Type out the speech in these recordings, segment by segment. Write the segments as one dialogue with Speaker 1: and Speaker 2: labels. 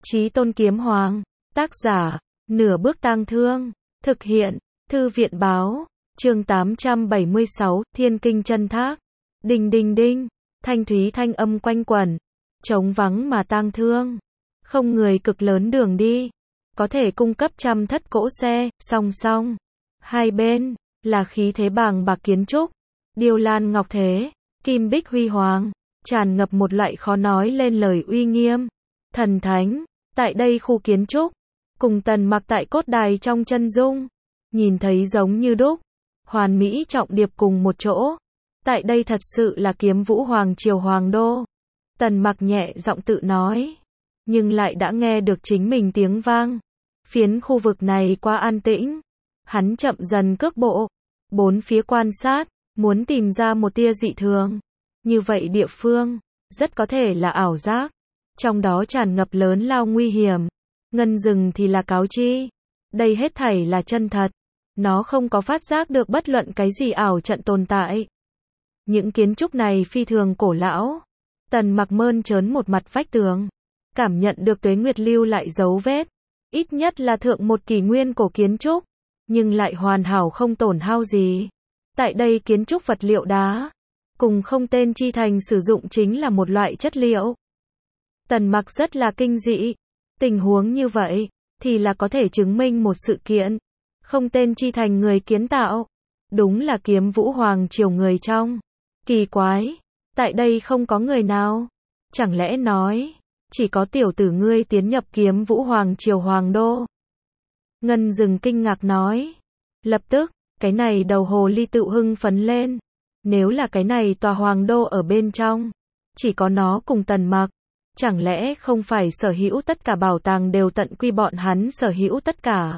Speaker 1: Chí Tôn Kiếm Hoàng, tác giả, Nửa Bước Tang Thương, thực hiện, Thư viện báo, chương 876, Thiên Kinh Chân Thác. Đinh đinh đinh, thanh thúy thanh âm quanh quẩn, trống vắng mà tang thương. Không người cực lớn đường đi, có thể cung cấp trăm thất cỗ xe, song song. Hai bên, là khí thế bàng bạc kiến trúc, điêu lan ngọc thế, kim bích huy hoàng, tràn ngập một loại khó nói lên lời uy nghiêm, thần thánh. Tại đây khu kiến trúc, cùng Tần Mặc tại cốt đài trong chân dung, nhìn thấy giống như đúc, hoàn mỹ trọng điệp cùng một chỗ. Tại đây thật sự là Kiếm Vũ Hoàng Triều Hoàng Đô. Tần Mặc nhẹ giọng tự nói, nhưng lại đã nghe được chính mình tiếng vang. Phiến khu vực này quá an tĩnh, hắn chậm dần cước bộ, bốn phía quan sát, muốn tìm ra một tia dị thường. Như vậy địa phương, rất có thể là ảo giác, trong đó tràn ngập lớn lao nguy hiểm. Ngân rừng thì là cáo chi, đây hết thảy là chân thật, nó không có phát giác được bất luận cái gì ảo trận tồn tại. Những kiến trúc này phi thường cổ lão. Tần Mặc mơn trớn một mặt vách tường, cảm nhận được tuế nguyệt lưu lại dấu vết, ít nhất là thượng một kỷ nguyên cổ kiến trúc, nhưng lại hoàn hảo không tổn hao gì. Tại đây kiến trúc vật liệu đá, cùng không tên chi thành sử dụng chính là một loại chất liệu. Tần Mặc rất là kinh dị. Tình huống như vậy, thì là có thể chứng minh một sự kiện. Không tên chi thành người kiến tạo, đúng là Kiếm Vũ Hoàng Triều người trong. Kỳ quái, tại đây không có người nào. Chẳng lẽ nói, chỉ có tiểu tử ngươi tiến nhập Kiếm Vũ Hoàng Triều Hoàng Đô? Ngân Dừng kinh ngạc nói. Lập tức, cái này đầu hồ ly tự hưng phấn lên. Nếu là cái này tòa Hoàng Đô ở bên trong, chỉ có nó cùng Tần Mặc, chẳng lẽ không phải sở hữu tất cả bảo tàng đều tận quy bọn hắn sở hữu tất cả?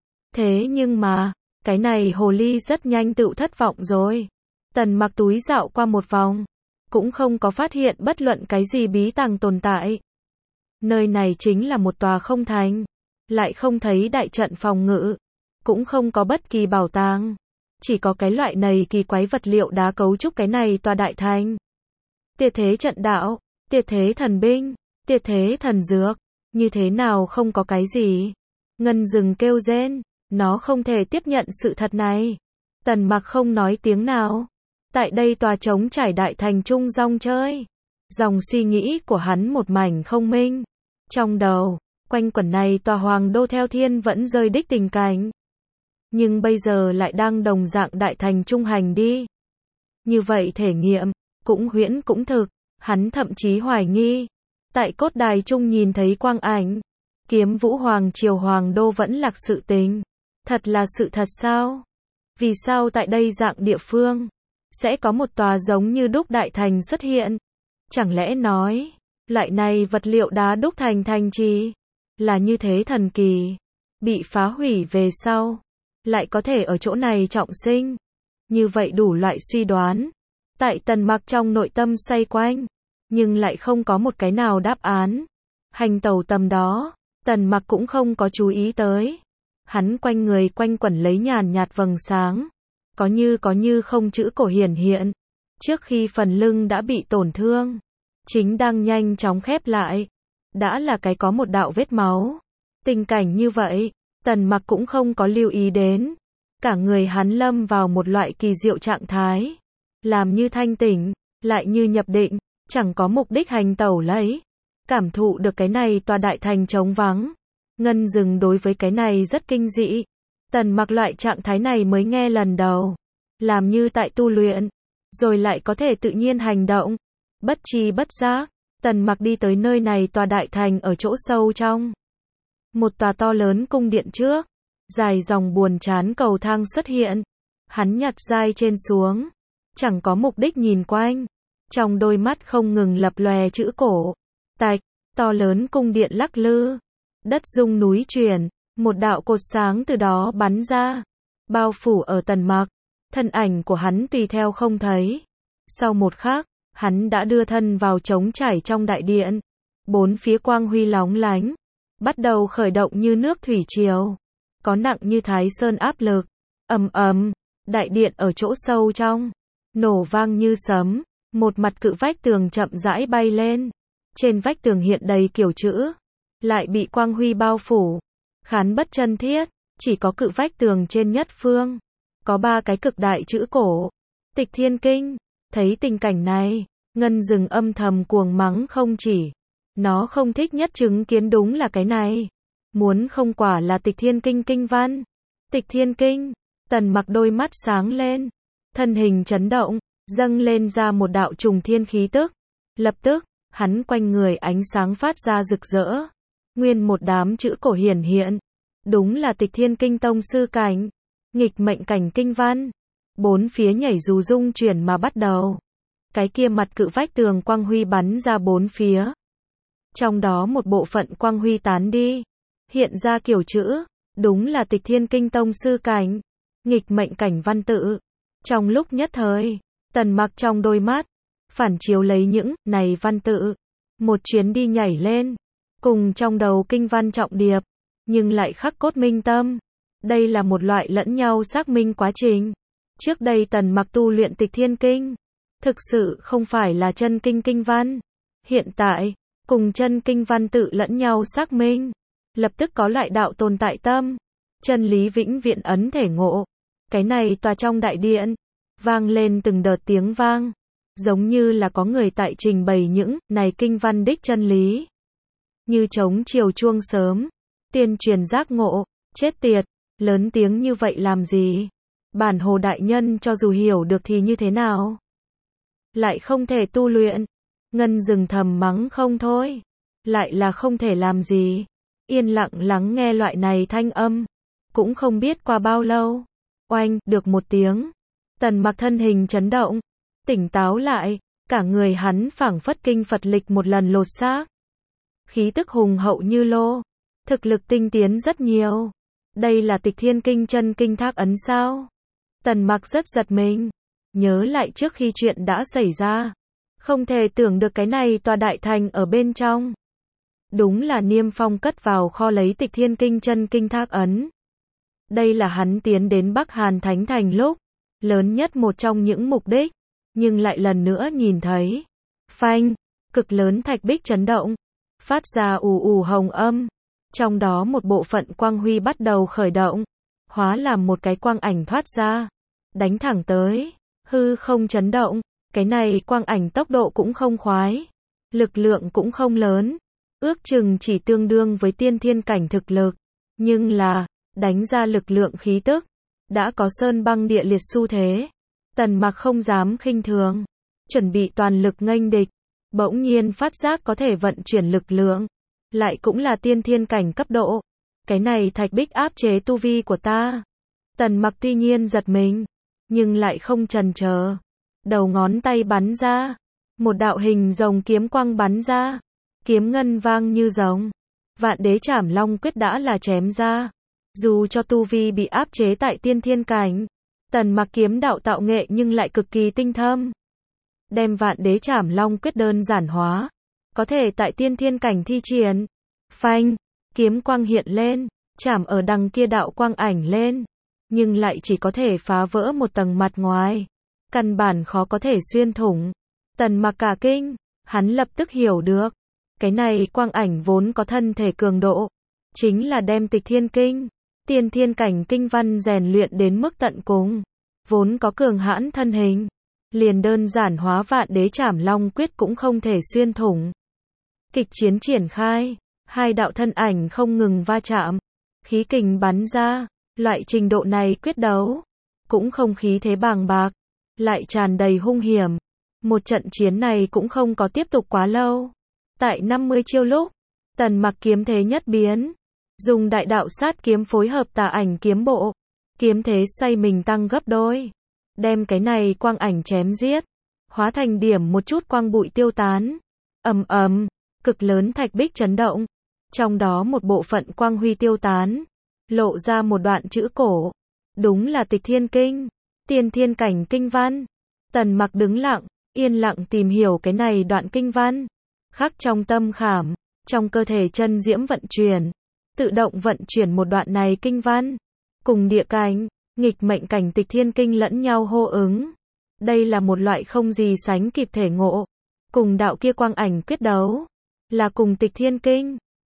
Speaker 1: Thế nhưng mà, cái này hồ ly rất nhanh tự thất vọng rồi. Tần Mặc túi dạo qua một vòng, cũng không có phát hiện bất luận cái gì bí tàng tồn tại. Nơi này chính là một tòa không thành, lại không thấy đại trận phòng ngự, cũng không có bất kỳ bảo tàng, chỉ có cái loại này kỳ quái vật liệu đá cấu trúc cái này tòa đại thành. Tiệt thế trận đạo, tiệt thế thần binh, tiệt thế thần dược, như thế nào không có cái gì? Ngân Dừng kêu rên, nó không thể tiếp nhận sự thật này. Tần Mặc không nói tiếng nào. Tại đây tòa trống trải đại thành trung rong chơi. Dòng suy nghĩ của hắn một mảnh không minh. Trong đầu, quanh quẩn này tòa Hoàng Đô theo thiên vẫn rơi đích tình cảnh. Nhưng bây giờ lại đang đồng dạng đại thành trung hành đi. Như vậy thể nghiệm, cũng huyễn cũng thực. Hắn thậm chí hoài nghi, tại cốt đài trung nhìn thấy quang ảnh, Kiếm Vũ Hoàng Triều Hoàng Đô vẫn lạc sự tình. Thật là sự thật sao? Vì sao tại đây dạng địa phương, sẽ có một tòa giống như đúc đại thành xuất hiện? Chẳng lẽ nói, loại này vật liệu đá đúc thành thành trì, là như thế thần kỳ, bị phá hủy về sau, lại có thể ở chỗ này trọng sinh? Như vậy đủ loại suy đoán. Tại Tần Mặc trong nội tâm xoay quanh, nhưng lại không có một cái nào đáp án. Hành tẩu tầm đó, Tần Mặc cũng không có chú ý tới. Hắn quanh người quanh quẩn lấy nhàn nhạt vầng sáng, có như không chữ cổ hiển hiện. Trước khi phần lưng đã bị tổn thương, chính đang nhanh chóng khép lại, đã là cái có một đạo vết máu. Tình cảnh như vậy, Tần Mặc cũng không có lưu ý đến. Cả người hắn lâm vào một loại kỳ diệu trạng thái, làm như thanh tỉnh, lại như nhập định, chẳng có mục đích hành tẩu lấy. Cảm thụ được cái này tòa đại thành trống vắng. Ngân Dừng đối với cái này rất kinh dị. Tần Mặc loại trạng thái này mới nghe lần đầu. Làm như tại tu luyện, rồi lại có thể tự nhiên hành động. Bất tri bất giác, Tần Mặc đi tới nơi này tòa đại thành ở chỗ sâu trong. Một tòa to lớn cung điện trước, dài dòng buồn chán cầu thang xuất hiện. Hắn nhặt dai trên xuống, chẳng có mục đích nhìn quanh. Trong đôi mắt không ngừng lập lòe chữ cổ. Tạch, to lớn cung điện lắc lư. Đất rung núi chuyển, một đạo cột sáng từ đó bắn ra, bao phủ ở Tần Mặc. Thân ảnh của hắn tùy theo không thấy. Sau một khắc, hắn đã đưa thân vào trống trải trong đại điện. Bốn phía quang huy lóng lánh, bắt đầu khởi động như nước thủy triều, có nặng như Thái Sơn áp lực. Ầm ầm, đại điện ở chỗ sâu trong, nổ vang như sấm. Một mặt cự vách tường chậm rãi bay lên. Trên vách tường hiện đầy kiểu chữ. lại bị quang huy bao phủ. Khán bất chân thiết, chỉ có cự vách tường trên nhất phương. Có 3 cái cực đại chữ cổ. Tịch Thiên Kinh. Thấy tình cảnh này, Ngân Dừng âm thầm cuồng mắng không chỉ. Nó không thích nhất chứng kiến đúng là cái này. Muốn không quả là Tịch Thiên Kinh kinh văn. Tịch Thiên Kinh. Tần Mặc đôi mắt sáng lên. Thân hình chấn động, dâng lên ra một đạo trùng thiên khí tức. Lập tức, hắn quanh người ánh sáng phát ra rực rỡ. Nguyên một đám chữ cổ hiển hiện. Đúng là Tịch Thiên Kinh tông sư cảnh. Nghịch mệnh cảnh kinh văn. 4 phía nhảy dù rung chuyển mà bắt đầu. Cái kia mặt cự vách tường quang huy bắn ra 4 phía. Trong đó một bộ phận quang huy tán đi. Hiện ra kiểu chữ. Đúng là Tịch Thiên Kinh tông sư cảnh. Nghịch mệnh cảnh văn tự. Trong lúc nhất thời, Tần Mặc trong đôi mắt phản chiếu lấy những này văn tự. Một chuyến đi nhảy lên. Cùng trong đầu kinh văn trọng điệp. Nhưng lại khắc cốt minh tâm. Đây là một loại lẫn nhau xác minh quá trình. Trước đây Tần Mặc tu luyện Tịch Thiên Kinh. Thực sự không phải là chân kinh kinh văn. Hiện tại, cùng chân kinh văn tự lẫn nhau xác minh. Lập tức có lại đạo tồn tại tâm. Chân lý vĩnh viễn ấn thể ngộ. Cái này tòa trong đại điện. Vang lên từng đợt tiếng vang. Giống như là có người tại trình bày những này kinh văn đích chân lý. Như trống chiều chuông sớm. Tiên truyền giác ngộ. Chết tiệt. Lớn tiếng như vậy làm gì? Bản Hồ đại nhân cho dù hiểu được thì như thế nào? Lại không thể tu luyện. Ngân Dừng thầm mắng không thôi. Lại là không thể làm gì. Yên lặng lắng nghe loại này thanh âm. Cũng không biết qua bao lâu. Oanh, được một tiếng. Tần Mặc thân hình chấn động. Tỉnh táo lại. Cả người hắn phảng phất kinh Phật lịch một lần lột xác. Khí tức hùng hậu như lô. Thực lực tinh tiến rất nhiều. Đây là Tịch Thiên Kinh chân kinh thác ấn sao? Tần Mặc rất giật mình. Nhớ lại trước khi chuyện đã xảy ra. Không thể tưởng được cái này tòa đại thành ở bên trong. Đúng là Niêm Phong cất vào kho lấy Tịch Thiên Kinh chân kinh thác ấn. Đây là hắn tiến đến Bắc Hàn Thánh Thành lúc. Lớn nhất một trong những mục đích. Nhưng lại lần nữa nhìn thấy. Phanh. Cực lớn thạch bích chấn động. Phát ra ù ù hồng âm. Trong đó một bộ phận quang huy bắt đầu khởi động. Hóa làm một cái quang ảnh thoát ra. Đánh thẳng tới. Hư không chấn động. Cái này quang ảnh tốc độ cũng không khoái. Lực lượng cũng không lớn. Ước chừng chỉ tương đương với tiên thiên cảnh thực lực. Nhưng là, đánh ra lực lượng khí tức. Đã có sơn băng địa liệt xu thế. Tần Mặc không dám khinh thường. Chuẩn bị toàn lực nghênh địch. Bỗng nhiên phát giác có thể vận chuyển lực lượng. Lại cũng là tiên thiên cảnh cấp độ. Cái này thạch bích áp chế tu vi của ta. Tần Mặc tuy nhiên giật mình. Nhưng lại không chần chờ. Đầu ngón tay bắn ra. Một đạo hình rồng kiếm quang bắn ra. Kiếm ngân vang như rồng. Vạn đế trảm long quyết đã là chém ra. Dù cho tu vi bị áp chế tại tiên thiên cảnh. Tần Mặc kiếm đạo tạo nghệ nhưng lại cực kỳ tinh thâm. Đem vạn đế trảm long quyết đơn giản hóa. Có thể tại tiên thiên cảnh thi triển. Phanh. Kiếm quang hiện lên. Chảm ở đằng kia đạo quang ảnh lên. Nhưng lại chỉ có thể phá vỡ một tầng mặt ngoài. Căn bản khó có thể xuyên thủng. Tần Mặc cả kinh. Hắn lập tức hiểu được. Cái này quang ảnh vốn có thân thể cường độ. Chính là đem Tịch Thiên Kinh. Tiên thiên cảnh kinh văn rèn luyện đến mức tận cùng. Vốn có cường hãn thân hình. Liền đơn giản hóa vạn đế trảm long quyết cũng không thể xuyên thủng. Kịch chiến triển khai. Hai đạo thân ảnh không ngừng va chạm. Khí kình bắn ra. Loại trình độ này quyết đấu. Cũng không khí thế bàng bạc. Lại tràn đầy hung hiểm. Một trận chiến này cũng không có tiếp tục quá lâu. Tại 50 chiêu lúc. Tần Mặc kiếm thế nhất biến. Dùng đại đạo sát kiếm phối hợp tà ảnh kiếm bộ. Kiếm thế xoay mình tăng gấp đôi. Đem cái này quang ảnh chém giết. Hóa thành điểm một chút quang bụi tiêu tán. Ầm ầm. Cực lớn thạch bích chấn động. Trong đó một bộ phận quang huy tiêu tán. Lộ ra một đoạn chữ cổ. Đúng là Tịch Thiên Kinh. Tiên thiên cảnh kinh văn. Tần Mặc đứng lặng. Yên lặng tìm hiểu cái này đoạn kinh văn. Khắc trong tâm khảm. Trong cơ thể chân diễm vận chuyển. Tự động vận chuyển một đoạn này kinh văn. Cùng địa cảnh, nghịch mệnh cảnh Tịch Thiên Kinh lẫn nhau hô ứng. Đây là một loại không gì sánh kịp thể ngộ. Cùng đạo kia quang ảnh quyết đấu. Là cùng Tịch Thiên Kinh.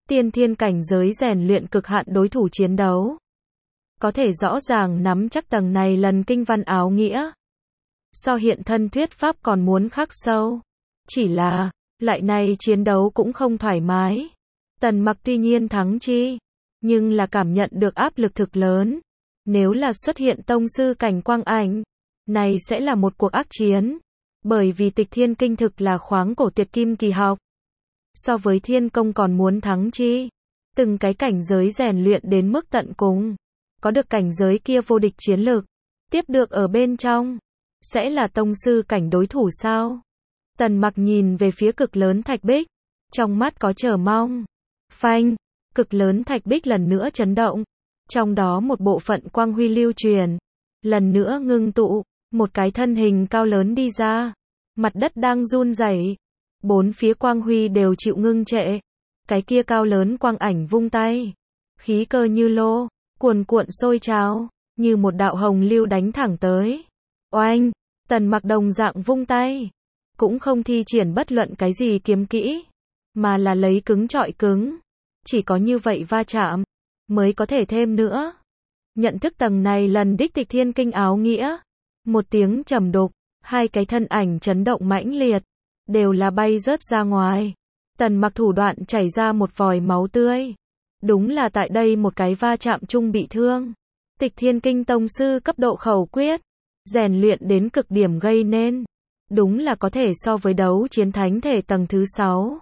Speaker 1: tiên thiên cảnh giới rèn luyện cực hạn đối thủ chiến đấu. Có thể rõ ràng nắm chắc tầng này lần kinh văn áo nghĩa. So hiện thân thuyết pháp còn muốn khắc sâu. Chỉ là, lại này chiến đấu cũng không thoải mái. Tần Mặc tuy nhiên thắng chi, nhưng là cảm nhận được áp lực thực lớn. Nếu là xuất hiện tông sư cảnh quang ảnh, này sẽ là một cuộc ác chiến. Bởi vì Tịch Thiên Kinh thực là khoáng cổ tuyệt kim kỳ học. So với thiên công còn muốn thắng chi. Từng cái cảnh giới rèn luyện đến mức tận cùng. Có được cảnh giới kia vô địch chiến lực. Tiếp được ở bên trong. Sẽ là tông sư cảnh đối thủ sao? Tần Mặc nhìn về phía cực lớn thạch bích. Trong mắt có chờ mong. Phanh. Cực lớn thạch bích lần nữa chấn động. Trong đó một bộ phận quang huy lưu truyền. Lần nữa ngưng tụ. Một cái thân hình cao lớn đi ra. Mặt đất đang run rẩy. Bốn phía quang huy đều chịu ngưng trệ. Cái kia cao lớn quang ảnh vung tay. Khí cơ như lô. Cuồn cuộn sôi trào. Như một đạo hồng lưu đánh thẳng tới. Oanh. Tần Mặc đồng dạng vung tay. Cũng không thi triển bất luận cái gì kiếm kỹ. Mà là lấy cứng trọi cứng. Chỉ có như vậy va chạm. Mới có thể thêm nữa. Nhận thức tầng này lần đích Tịch Thiên Kinh áo nghĩa. Một tiếng trầm đục. Hai cái thân ảnh chấn động mãnh liệt. Đều là bay rớt ra ngoài. Tần Mặc thủ đoạn chảy ra một vòi máu tươi. Đúng là tại đây một cái va chạm chung bị thương. Tịch Thiên Kinh tông sư cấp độ khẩu quyết. Rèn luyện đến cực điểm gây nên. Đúng là có thể so với đấu chiến thánh thể tầng thứ 6.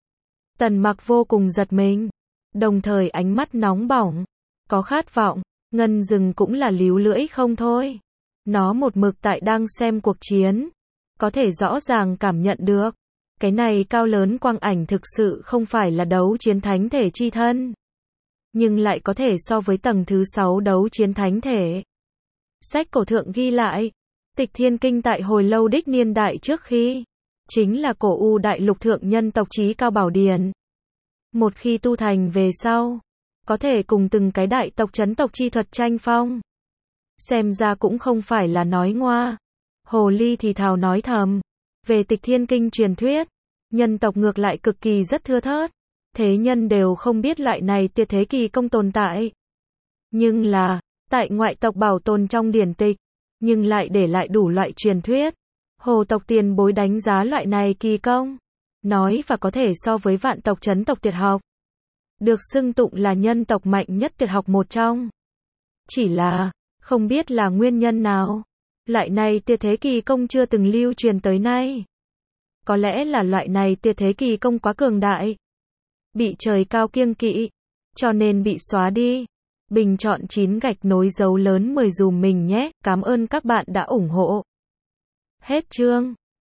Speaker 1: Tần Mặc vô cùng giật mình. Đồng thời ánh mắt nóng bỏng. Có khát vọng. Ngân rừng cũng là líu lưỡi không thôi. Nó một mực tại đang xem cuộc chiến. Có thể rõ ràng cảm nhận được. Cái này cao lớn quang ảnh thực sự không phải là đấu chiến thánh thể chi thân. Nhưng lại có thể so với tầng thứ 6 đấu chiến thánh thể. Sách cổ thượng ghi lại. Tịch Thiên Kinh tại hồi lâu đích niên đại trước khi. Chính là cổ u đại lục thượng nhân tộc chí cao bảo điển. Một khi tu thành về sau. Có thể cùng từng cái đại tộc chấn tộc chi thuật tranh phong. Xem ra cũng không phải là nói ngoa. Hồ ly thì thào nói thầm. Về Tịch Thiên Kinh truyền thuyết. Nhân tộc ngược lại cực kỳ rất thưa thớt. Thế nhân đều không biết loại này tuyệt thế kỳ công tồn tại. Nhưng là, tại ngoại tộc bảo tồn trong điển tịch. Nhưng lại để lại đủ loại truyền thuyết. Hồ tộc tiền bối đánh giá loại này kỳ công. Nói và có thể so với vạn tộc chấn tộc tuyệt học. Được xưng tụng là nhân tộc mạnh nhất tuyệt học một trong. Chỉ là, không biết là nguyên nhân nào. Loại này tuyệt thế kỳ công chưa từng lưu truyền tới nay. Có lẽ là loại này tuyệt thế kỳ công quá cường đại. Bị trời cao kiêng kỵ. Cho nên bị xóa đi. Bình chọn 9 gạch nối dấu lớn 10 dùm mình nhé. Cảm ơn các bạn đã ủng hộ. Hết chương.